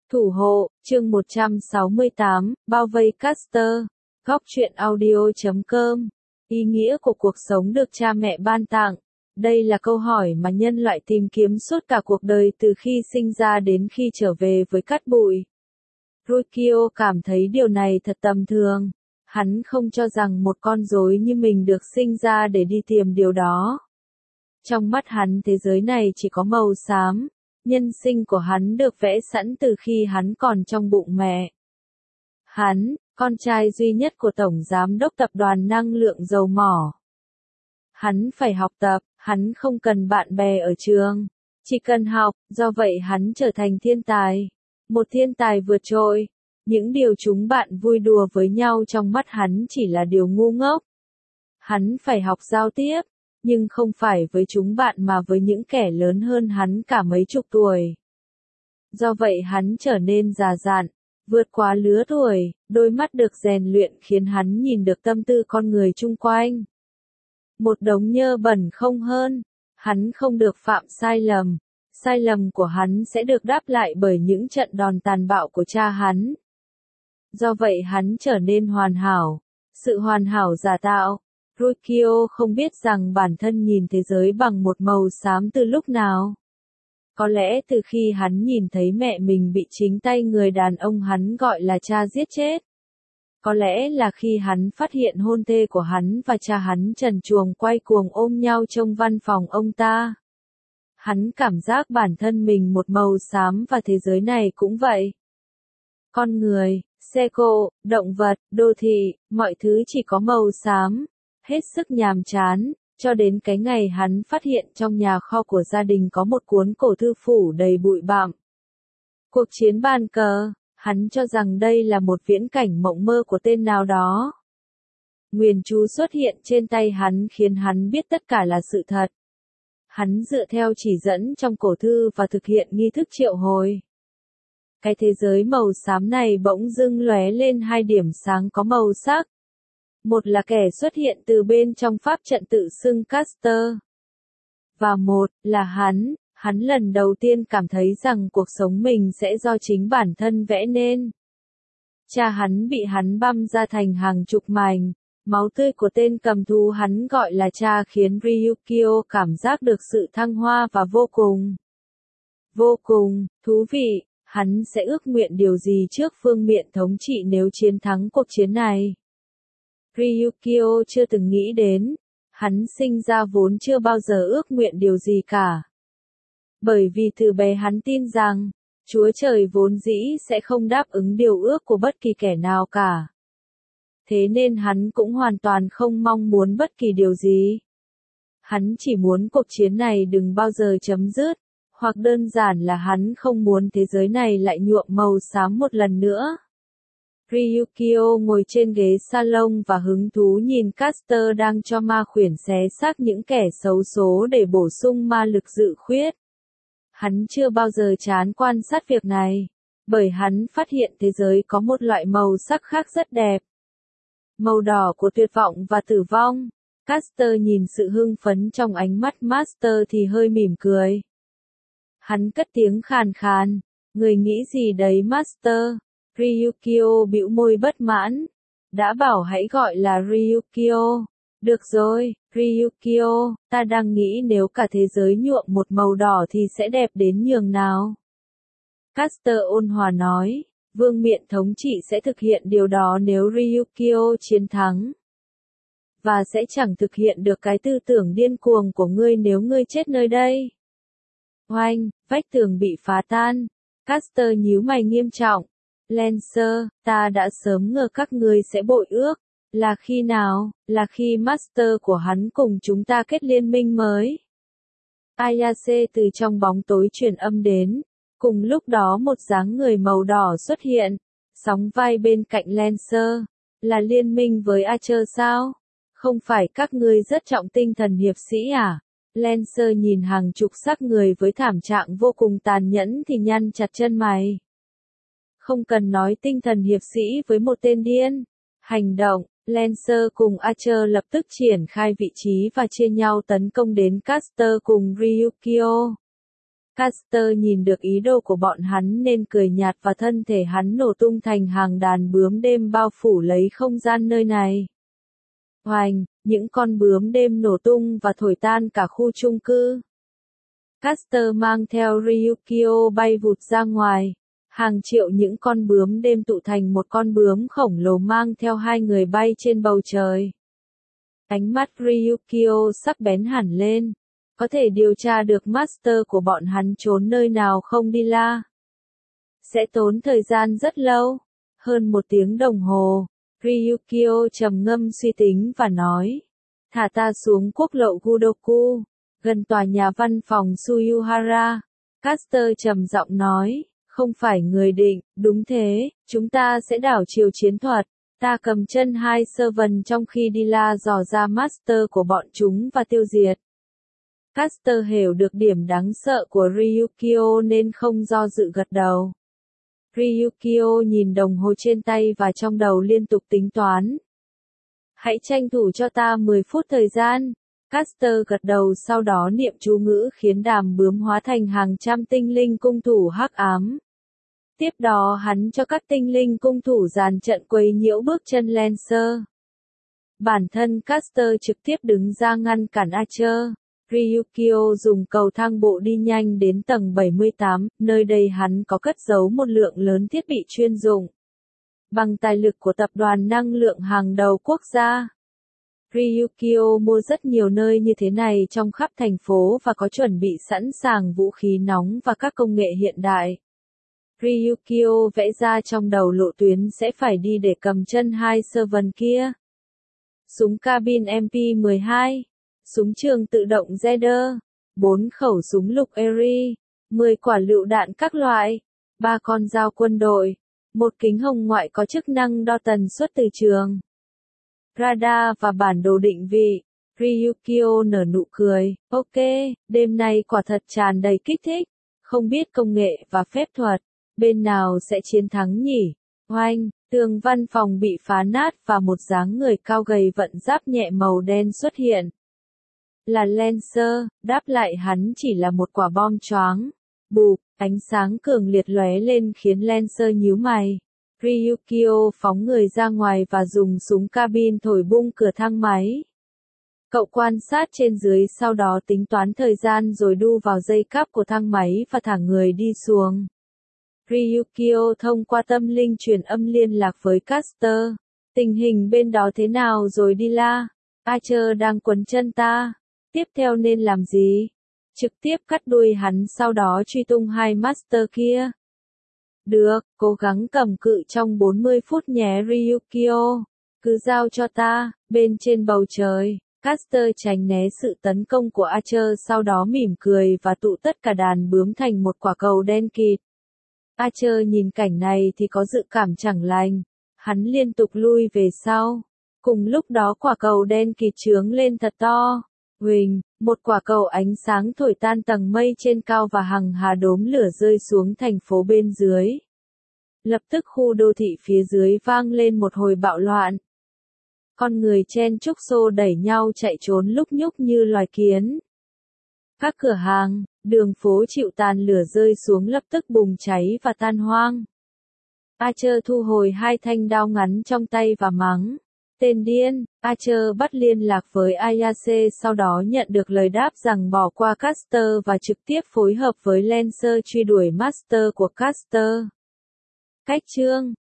Thủ hộ, chương 168, bao vây Caster. Góc truyện audio.com. Ý nghĩa của cuộc sống được cha mẹ ban tặng. Đây là câu hỏi mà nhân loại tìm kiếm suốt cả cuộc đời từ khi sinh ra đến khi trở về với cát bụi. Rukio cảm thấy điều này thật tầm thường. Hắn không cho rằng một con rối như mình được sinh ra để đi tìm điều đó. Trong mắt hắn thế giới này chỉ có màu xám. Nhân sinh của hắn được vẽ sẵn từ khi hắn còn trong bụng mẹ. Hắn, con trai duy nhất của Tổng Giám đốc Tập đoàn Năng lượng Dầu mỏ. Hắn phải học tập, hắn không cần bạn bè ở trường, chỉ cần học, do vậy hắn trở thành thiên tài. Một thiên tài vượt trội. Những điều chúng bạn vui đùa với nhau trong mắt hắn chỉ là điều ngu ngốc. Hắn phải học giao tiếp. Nhưng không phải với chúng bạn mà với những kẻ lớn hơn hắn cả mấy chục tuổi. Do vậy hắn trở nên già dặn, vượt quá lứa tuổi, đôi mắt được rèn luyện khiến hắn nhìn được tâm tư con người chung quanh. Một đống nhơ bẩn không hơn, hắn không được phạm sai lầm của hắn sẽ được đáp lại bởi những trận đòn tàn bạo của cha hắn. Do vậy hắn trở nên hoàn hảo, sự hoàn hảo giả tạo. Rukio không biết rằng bản thân nhìn thế giới bằng một màu xám từ lúc nào. Có lẽ từ khi hắn nhìn thấy mẹ mình bị chính tay người đàn ông hắn gọi là cha giết chết. Có lẽ là khi hắn phát hiện hôn thê của hắn và cha hắn trần truồng quay cuồng ôm nhau trong văn phòng ông ta. Hắn cảm giác bản thân mình một màu xám và thế giới này cũng vậy. Con người, xe cộ, động vật, đô thị, mọi thứ chỉ có màu xám. Hết sức nhàm chán, cho đến cái ngày hắn phát hiện trong nhà kho của gia đình có một cuốn cổ thư phủ đầy bụi bặm. Cuộc chiến bàn cờ, hắn cho rằng đây là một viễn cảnh mộng mơ của tên nào đó. Nguyền chú xuất hiện trên tay hắn khiến hắn biết tất cả là sự thật. Hắn dựa theo chỉ dẫn trong cổ thư và thực hiện nghi thức triệu hồi. Cái thế giới màu xám này bỗng dưng lóe lên hai điểm sáng có màu sắc. Một là kẻ xuất hiện từ bên trong pháp trận tự xưng Caster. Và một là hắn lần đầu tiên cảm thấy rằng cuộc sống mình sẽ do chính bản thân vẽ nên. Cha hắn bị hắn băm ra thành hàng chục mảnh, máu tươi của tên cầm thú hắn gọi là cha khiến Ryukio cảm giác được sự thăng hoa và vô cùng thú vị. Hắn sẽ ước nguyện điều gì trước phương miện thống trị nếu chiến thắng cuộc chiến này? Ryukio chưa từng nghĩ đến, hắn sinh ra vốn chưa bao giờ ước nguyện điều gì cả. Bởi vì từ bé hắn tin rằng, Chúa Trời vốn dĩ sẽ không đáp ứng điều ước của bất kỳ kẻ nào cả. Thế nên hắn cũng hoàn toàn không mong muốn bất kỳ điều gì. Hắn chỉ muốn cuộc chiến này đừng bao giờ chấm dứt, hoặc đơn giản là hắn không muốn thế giới này lại nhuộm màu xám một lần nữa. Ryukio ngồi trên ghế salon và hứng thú nhìn Caster đang cho ma khuyển xé xác những kẻ xấu số để bổ sung ma lực dự khuyết. Hắn chưa bao giờ chán quan sát việc này, bởi hắn phát hiện thế giới có một loại màu sắc khác rất đẹp. Màu đỏ của tuyệt vọng và tử vong. Caster nhìn sự hưng phấn trong ánh mắt Master thì hơi mỉm cười. Hắn cất tiếng khàn khàn, người nghĩ gì đấy Master? Ryukio bĩu môi bất mãn. Đã bảo hãy gọi là Ryukio. Được rồi, Ryukio, ta đang nghĩ nếu cả thế giới nhuộm một màu đỏ thì sẽ đẹp đến nhường nào. Caster ôn hòa nói, vương miện thống trị sẽ thực hiện điều đó nếu Ryukio chiến thắng. Và sẽ chẳng thực hiện được cái tư tưởng điên cuồng của ngươi nếu ngươi chết nơi đây. Oanh, vách tường bị phá tan. Caster nhíu mày nghiêm trọng. Lancer, ta đã sớm ngờ các ngươi sẽ bội ước. Là khi nào? Là khi Master của hắn cùng chúng ta kết liên minh mới. Ayase từ trong bóng tối truyền âm đến. Cùng lúc đó một dáng người màu đỏ xuất hiện. Sóng vai bên cạnh Lancer. Là liên minh với Archer sao? Không phải các ngươi rất trọng tinh thần hiệp sĩ à? Lancer nhìn hàng chục xác người với thảm trạng vô cùng tàn nhẫn thì nhăn chặt chân mày. Không cần nói tinh thần hiệp sĩ với một tên điên. Hành động, Lancer cùng Archer lập tức triển khai vị trí và chia nhau tấn công đến Caster cùng Ryukio. Caster nhìn được ý đồ của bọn hắn nên cười nhạt và thân thể hắn nổ tung thành hàng đàn bướm đêm bao phủ lấy không gian nơi này. Oành, những con bướm đêm nổ tung và thổi tan cả khu chung cư. Caster mang theo Ryukio bay vụt ra ngoài. Hàng triệu những con bướm đêm tụ thành một con bướm khổng lồ mang theo hai người bay trên bầu trời. Ánh mắt Ryukio sắc bén hẳn lên. Có thể điều tra được master của bọn hắn trốn nơi nào không đi la. Sẽ tốn thời gian rất lâu. Hơn 1 tiếng đồng hồ. Ryukio trầm ngâm suy tính và nói. Thả ta xuống quốc lộ Gudoku. Gần tòa nhà văn phòng Suyuhara. Caster trầm giọng nói. Không phải người định, đúng thế, chúng ta sẽ đảo chiều chiến thuật. Ta cầm chân hai servant trong khi đi la dò ra master của bọn chúng và tiêu diệt. Caster hiểu được điểm đáng sợ của Ryukio nên không do dự gật đầu. Ryukio nhìn đồng hồ trên tay và trong đầu liên tục tính toán. Hãy tranh thủ cho ta 10 phút thời gian. Caster gật đầu sau đó niệm chú ngữ khiến đàm bướm hóa thành hàng trăm tinh linh cung thủ hắc ám. Tiếp đó hắn cho các tinh linh cung thủ dàn trận quấy nhiễu bước chân Lancer. Bản thân Caster trực tiếp đứng ra ngăn cản Archer. Ryukio dùng cầu thang bộ đi nhanh đến tầng 78, nơi đây hắn có cất giấu một lượng lớn thiết bị chuyên dụng. Bằng tài lực của tập đoàn năng lượng hàng đầu quốc gia. Ryukio mua rất nhiều nơi như thế này trong khắp thành phố và có chuẩn bị sẵn sàng vũ khí nóng và các công nghệ hiện đại. Ryukio vẽ ra trong đầu lộ tuyến sẽ phải đi để cầm chân hai servant kia. Súng cabin MP12, súng trường tự động Zeder, 4 khẩu súng lục Eri, 10 quả lựu đạn các loại, 3 con dao quân đội, một kính hồng ngoại có chức năng đo tần suất từ trường, radar và bản đồ định vị. Ryukio nở nụ cười, ok, đêm nay quả thật tràn đầy kích thích, không biết công nghệ và phép thuật, bên nào sẽ chiến thắng nhỉ? Oanh, tường văn phòng bị phá nát và một dáng người cao gầy vận giáp nhẹ màu đen xuất hiện. Là Lancer, đáp lại hắn chỉ là một quả bom choáng. Bụp, ánh sáng cường liệt lóe lên khiến Lancer nhíu mày. Ryukio phóng người ra ngoài và dùng súng cabin thổi bung cửa thang máy. Cậu quan sát trên dưới sau đó tính toán thời gian rồi đu vào dây cáp của thang máy và thả người đi xuống. Ryukio thông qua tâm linh truyền âm liên lạc với Caster. Tình hình bên đó thế nào rồi đi la? Archer đang quấn chân ta. Tiếp theo nên làm gì? Trực tiếp cắt đuôi hắn sau đó truy tung hai master kia. Được, cố gắng cầm cự trong 40 phút nhé Ryukio. Cứ giao cho ta, bên trên bầu trời. Caster tránh né sự tấn công của Archer sau đó mỉm cười và tụ tất cả đàn bướm thành một quả cầu đen kịt. Archer nhìn cảnh này thì có dự cảm chẳng lành. Hắn liên tục lui về sau. Cùng lúc đó quả cầu đen kịt trướng lên thật to. Huỳnh, một quả cầu ánh sáng thổi tan tầng mây trên cao và hằng hà đốm lửa rơi xuống thành phố bên dưới. Lập tức khu đô thị phía dưới vang lên một hồi bạo loạn. Con người chen chúc xô đẩy nhau chạy trốn lúc nhúc như loài kiến. Các cửa hàng, đường phố chịu tàn lửa rơi xuống lập tức bùng cháy và tan hoang. Archer thu hồi hai thanh đao ngắn trong tay và mắng. Tên điên, Archer bắt liên lạc với Ayase sau đó nhận được lời đáp rằng bỏ qua Caster và trực tiếp phối hợp với Lancer truy đuổi master của Caster. Cách chương